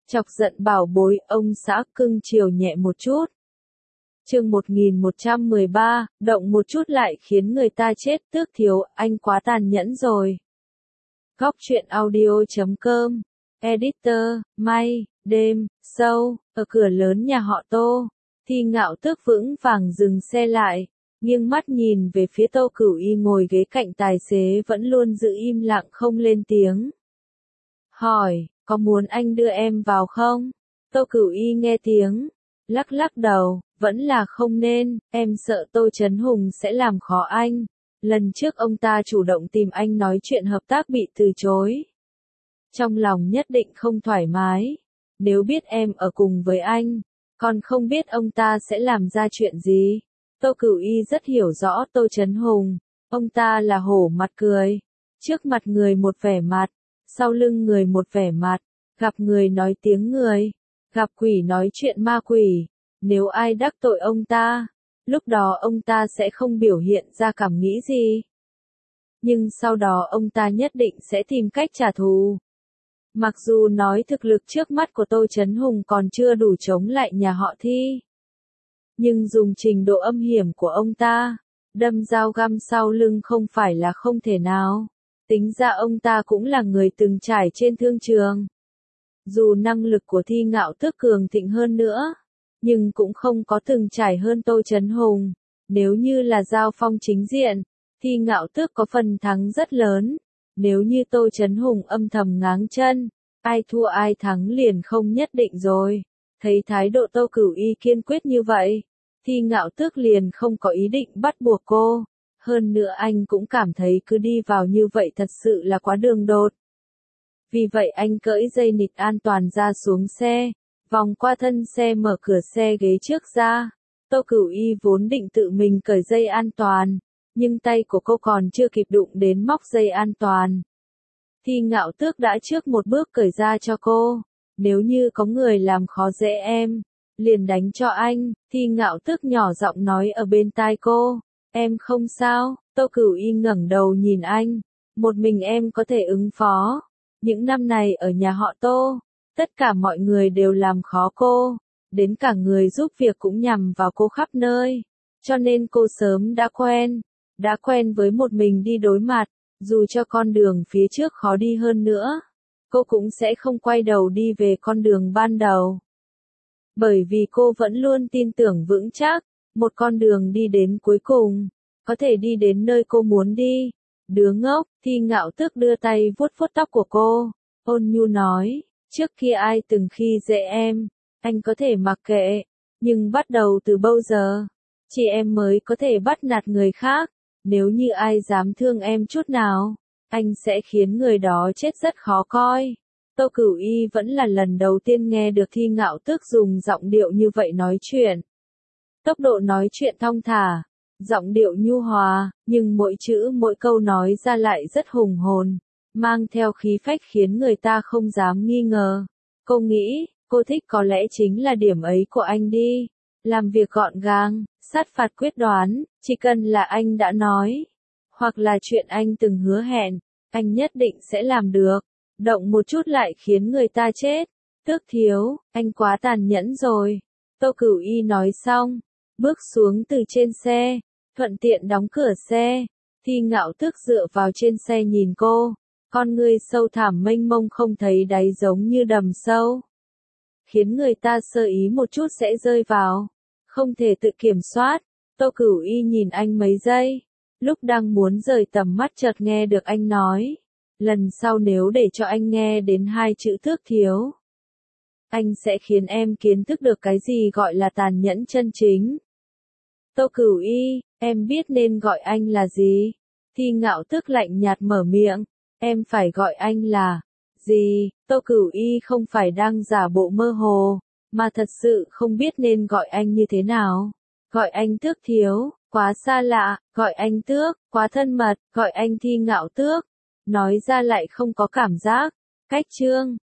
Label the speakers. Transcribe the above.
Speaker 1: Chọc giận bảo bối, ông xã cưng chiều nhẹ một chút. Chương 1113, động một chút lại khiến người ta chết, Tước Thiếu, anh quá tàn nhẫn rồi. Góc truyện audio.com. Editor, May, đêm, sâu, ở cửa lớn nhà họ Tô. Thi Ngạo Tước vững vàng dừng xe lại, nghiêng mắt nhìn về phía Tô Cửu Y ngồi ghế cạnh tài xế vẫn luôn giữ im lặng không lên tiếng. Hỏi, có muốn anh đưa em vào không? Tô Cửu Y nghe tiếng, lắc lắc đầu, vẫn là không nên, em sợ Tô Chấn Hùng sẽ làm khó anh. Lần trước ông ta chủ động tìm anh nói chuyện hợp tác bị từ chối. Trong lòng nhất định không thoải mái. Nếu biết em ở cùng với anh, còn không biết ông ta sẽ làm ra chuyện gì. Tô Cửu Y rất hiểu rõ Tô Chấn Hùng. Ông ta là hổ mặt cười. Trước mặt người một vẻ mặt, sau lưng người một vẻ mặt. Gặp người nói tiếng người, gặp quỷ nói chuyện ma quỷ. Nếu ai đắc tội ông ta, lúc đó ông ta sẽ không biểu hiện ra cảm nghĩ gì. Nhưng sau đó ông ta nhất định sẽ tìm cách trả thù. Mặc dù nói thực lực trước mắt của Tô Chấn Hùng còn chưa đủ chống lại nhà họ Thi. Nhưng dùng trình độ âm hiểm của ông ta, đâm dao găm sau lưng không phải là không thể nào. Tính ra ông ta cũng là người từng trải trên thương trường. Dù năng lực của Thi Ngạo Tước cường thịnh hơn nữa, nhưng cũng không có từng trải hơn Tô Chấn Hùng. Nếu như là giao phong chính diện, Thi Ngạo Tước có phần thắng rất lớn. Nếu như Tô Chấn Hùng âm thầm ngáng chân, ai thua ai thắng liền không nhất định rồi. Thấy thái độ Tô Cửu Y kiên quyết như vậy, Thi Ngạo Tước liền không có ý định bắt buộc cô. Hơn nữa anh cũng cảm thấy cứ đi vào như vậy thật sự là quá đường đột. Vì vậy anh cởi dây nịt an toàn ra xuống xe, vòng qua thân xe mở cửa xe ghế trước ra. Tô Cửu Y vốn định tự mình cởi dây an toàn, nhưng tay của cô còn chưa kịp đụng đến móc dây an toàn. Thi Ngạo Tước đã trước một bước cởi ra cho cô. Nếu như có người làm khó dễ em, liền đánh cho anh. Thi Ngạo Tước nhỏ giọng nói ở bên tai cô. Em không sao. Tô Cửu Y ngẩng đầu nhìn anh. Một mình em có thể ứng phó. Những năm này ở nhà họ Tô, tất cả mọi người đều làm khó cô. Đến cả người giúp việc cũng nhằm vào cô khắp nơi. Cho nên cô sớm đã quen với một mình đi đối mặt. Dù cho con đường phía trước khó đi hơn nữa, cô cũng sẽ không quay đầu đi về con đường ban đầu. Bởi vì cô vẫn luôn tin tưởng vững chắc, một con đường đi đến cuối cùng, có thể đi đến nơi cô muốn đi. Đứa ngốc, Thi Ngạo Tước đưa tay vuốt vuốt tóc của cô, ôn nhu nói, trước kia ai từng khi dễ em, anh có thể mặc kệ, nhưng bắt đầu từ bao giờ, chị em mới có thể bắt nạt người khác. Nếu như ai dám thương em chút nào, anh sẽ khiến người đó chết rất khó coi. Tô Cửu Y vẫn là lần đầu tiên nghe được Thi Ngạo Tước dùng giọng điệu như vậy nói chuyện. Tốc độ nói chuyện thong thả, giọng điệu nhu hòa, nhưng mỗi chữ mỗi câu nói ra lại rất hùng hồn, mang theo khí phách khiến người ta không dám nghi ngờ. Cô nghĩ, cô thích có lẽ chính là điểm ấy của anh đi. Làm việc gọn gàng, sát phạt quyết đoán, chỉ cần là anh đã nói, hoặc là chuyện anh từng hứa hẹn, anh nhất định sẽ làm được. Động một chút lại khiến người ta chết. Tước Thiếu, anh quá tàn nhẫn rồi. Tô Cửu Y nói xong, bước xuống từ trên xe, thuận tiện đóng cửa xe. Thi Ngạo Tước dựa vào trên xe nhìn cô, con ngươi sâu thẳm mênh mông không thấy đáy giống như đầm sâu. Khiến người ta sơ ý một chút sẽ rơi vào, không thể tự kiểm soát. Tô Cửu Y nhìn anh mấy giây, lúc đang muốn rời tầm mắt chợt nghe được anh nói, lần sau nếu để cho anh nghe đến hai chữ Tước Thiếu, anh sẽ khiến em kiến thức được cái gì gọi là tàn nhẫn chân chính. Tô Cửu Y, em biết nên gọi anh là gì? Thi Ngạo Tước lạnh nhạt mở miệng, em phải gọi anh là gì? Tô Cửu Y không phải đang giả bộ mơ hồ, mà thật sự không biết nên gọi anh như thế nào. Gọi anh Tước Thiếu, quá xa lạ, gọi anh Tước, quá thân mật, gọi anh Thi Ngạo Tước, nói ra lại không có cảm giác. Cách chương